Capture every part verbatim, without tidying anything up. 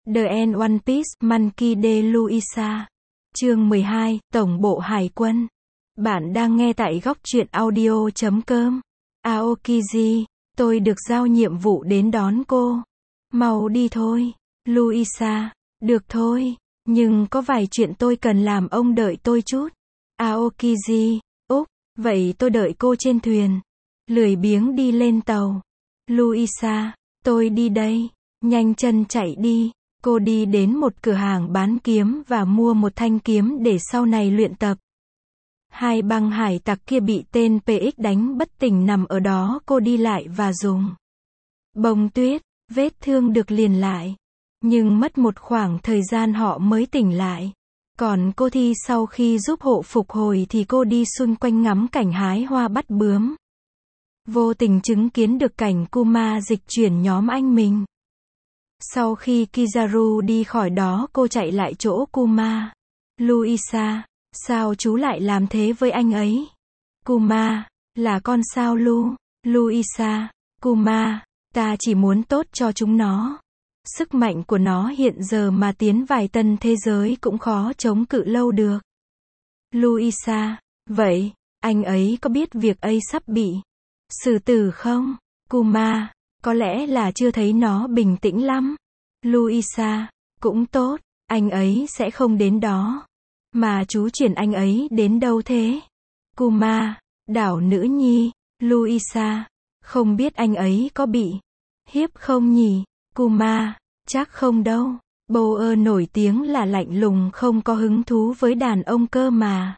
The End One Piece, Monkey D. Luisa. Chương mười hai, Tổng bộ Hải quân. Bạn đang nghe tại góc truyện audio chấm com. Aokiji, tôi được giao nhiệm vụ đến đón cô. Mau đi thôi. Luisa, được thôi, nhưng có vài chuyện tôi cần làm, ông đợi tôi chút. Aokiji, úc, vậy tôi đợi cô trên thuyền. Lười biếng đi lên tàu. Luisa, tôi đi đây. Nhanh chân chạy đi. Cô đi đến một cửa hàng bán kiếm và mua một thanh kiếm để sau này luyện tập. Hai băng hải tặc kia bị tên pê ích đánh bất tỉnh nằm ở đó, cô đi lại và dùng bông tuyết, vết thương được liền lại. Nhưng mất một khoảng thời gian họ mới tỉnh lại. Còn cô thì sau khi giúp hộ phục hồi thì cô đi xung quanh ngắm cảnh hái hoa bắt bướm. Vô tình chứng kiến được cảnh Kuma dịch chuyển nhóm anh mình. Sau khi Kizaru đi khỏi đó, cô chạy lại chỗ Kuma. Luisa, sao chú lại làm thế với anh ấy? Kuma, là con sao Lu? Luisa, Kuma, ta chỉ muốn tốt cho chúng nó. Sức mạnh của nó hiện giờ mà tiến vài tân thế giới cũng khó chống cự lâu được. Luisa, vậy, anh ấy có biết việc ấy sắp bị xử tử không? Kuma, có lẽ là chưa thấy nó bình tĩnh lắm. Luisa, cũng tốt, anh ấy sẽ không đến đó. Mà chú chuyển anh ấy đến đâu thế? Kuma, đảo nữ nhi. Luisa, không biết anh ấy có bị hiếp không nhỉ? Kuma, chắc không đâu. Boer nổi tiếng là lạnh lùng, không có hứng thú với đàn ông cơ mà.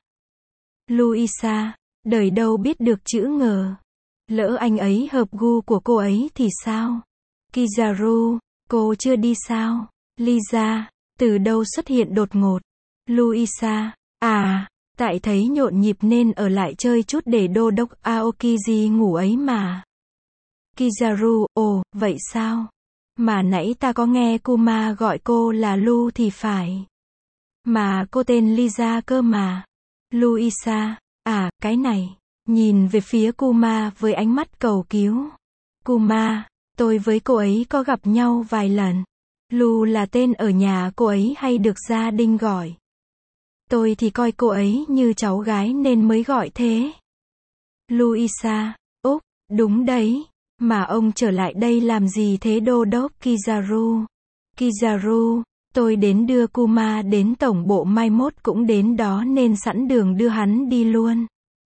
Luisa, đời đâu biết được chữ ngờ. Lỡ anh ấy hợp gu của cô ấy thì sao? Kizaru, cô chưa đi sao? Lisa, từ đâu xuất hiện đột ngột? Luisa, à, tại thấy nhộn nhịp nên ở lại chơi chút để đô đốc Aokiji ngủ ấy mà. Kizaru, ồ, vậy sao? Mà nãy ta có nghe Kuma gọi cô là Lu thì phải. Mà cô tên Lisa cơ mà. Luisa, à, cái này. Nhìn về phía Kuma với ánh mắt cầu cứu. Kuma, tôi với cô ấy có gặp nhau vài lần. Lu là tên ở nhà cô ấy hay được gia đình gọi. Tôi thì coi cô ấy như cháu gái nên mới gọi thế. Luisa, úc, đúng đấy. Mà ông trở lại đây làm gì thế đô đốc Kizaru? Kizaru, tôi đến đưa Kuma đến tổng bộ, mai mốt cũng đến đó nên sẵn đường đưa hắn đi luôn.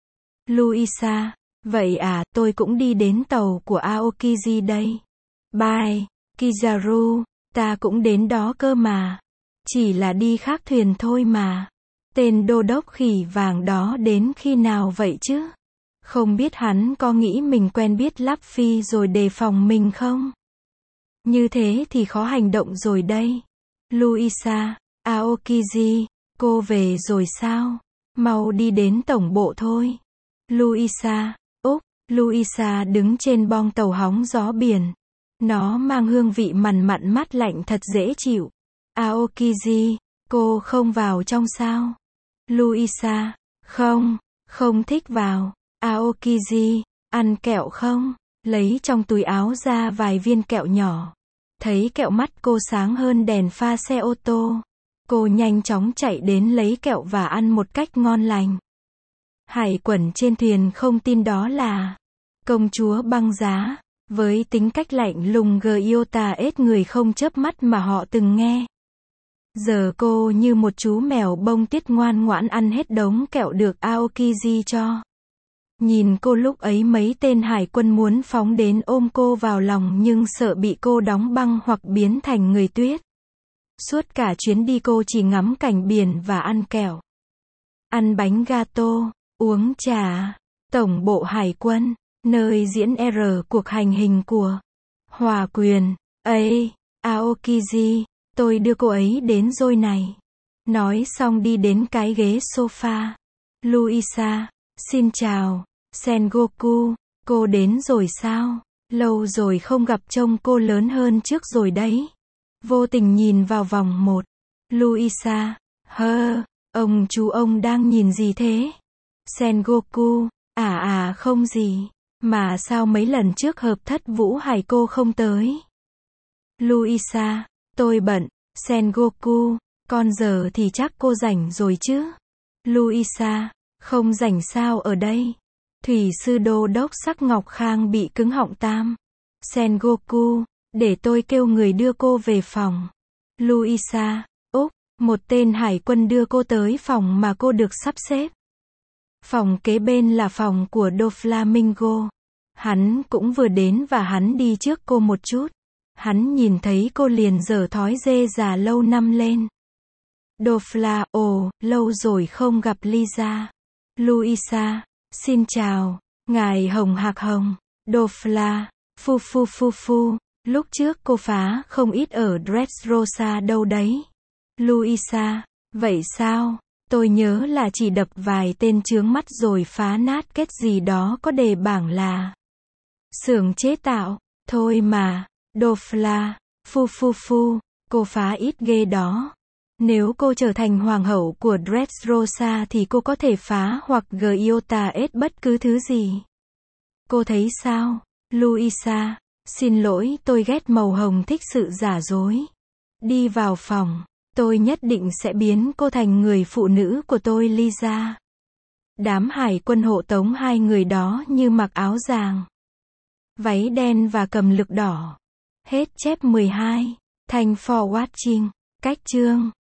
Luisa, vậy à, tôi cũng đi đến tàu của Aokiji đây. Bye, Kizaru, ta cũng đến đó cơ mà. Chỉ là đi khác thuyền thôi mà. Tên đô đốc khỉ vàng đó đến khi nào vậy chứ? Không biết hắn có nghĩ mình quen biết Luffy rồi đề phòng mình không? Như thế thì khó hành động rồi đây. Luisa, Aokiji, cô về rồi sao? Mau đi đến tổng bộ thôi. Luisa, úc, Luisa đứng trên bong tàu hóng gió biển. Nó mang hương vị mặn mặn mát lạnh thật dễ chịu. Aokiji, cô không vào trong sao? Luisa, không, không thích vào. Aokiji, ăn kẹo không? Lấy trong túi áo ra vài viên kẹo nhỏ. Thấy kẹo mắt cô sáng hơn đèn pha xe ô tô. Cô nhanh chóng chạy đến lấy kẹo và ăn một cách ngon lành. Hải quẩn trên thuyền không tin đó là công chúa băng giá. Với tính cách lạnh lùng Gyota ết người không chớp mắt mà họ từng nghe. Giờ cô như một chú mèo bông tuyết ngoan ngoãn ăn hết đống kẹo được Aokiji cho. Nhìn cô lúc ấy mấy tên hải quân muốn phóng đến ôm cô vào lòng nhưng sợ bị cô đóng băng hoặc biến thành người tuyết. Suốt cả chuyến đi cô chỉ ngắm cảnh biển và ăn kẹo. Ăn bánh gato, uống trà. Tổng bộ hải quân, nơi diễn R cuộc hành hình của Hòa Quyền. Ây, Aokiji, tôi đưa cô ấy đến rồi này. Nói xong đi đến cái ghế sofa. Luisa, xin chào. Sengoku, cô đến rồi sao? Lâu rồi không gặp, trông cô lớn hơn trước rồi đấy. Vô tình nhìn vào vòng một. Luisa, hơ, ông chú ông đang nhìn gì thế? Sengoku, à à không gì. Mà sao mấy lần trước hợp thất Vũ Hải cô không tới? Luisa, tôi bận, Sengoku, con giờ thì chắc cô rảnh rồi chứ? Luisa, không rảnh sao ở đây? Thủy sư đô đốc Sắc Ngọc Khang bị cứng họng tam. Sengoku, để tôi kêu người đưa cô về phòng. Luisa, Úc, một tên hải quân đưa cô tới phòng mà cô được sắp xếp. Phòng kế bên là phòng của Doflamingo. Hắn cũng vừa đến và hắn đi trước cô một chút. Hắn nhìn thấy cô liền giở thói dê già lâu năm lên. Dofla, ồ, lâu rồi không gặp Lisa. Luisa, xin chào, ngài Hồng Hạc Hồng. Dofla, phu phu phu phu, lúc trước cô phá không ít ở Dressrosa đâu đấy. Luisa, vậy sao? Tôi nhớ là chỉ đập vài tên chướng mắt rồi phá nát kết gì đó có đề bảng là xưởng chế tạo, thôi mà. Dofla, phu phu phu, cô phá ít ghê đó. Nếu cô trở thành hoàng hậu của Dressrosa thì cô có thể phá hoặc Giota S bất cứ thứ gì. Cô thấy sao? Luisa, xin lỗi, tôi ghét màu hồng, thích sự giả dối. Đi vào phòng, tôi nhất định sẽ biến cô thành người phụ nữ của tôi. Lisa. Đám hải quân hộ tống hai người đó như mặc áo giàng, váy đen và cầm lược đỏ. Hết chép mười hai. Thanks for watching. Cách chương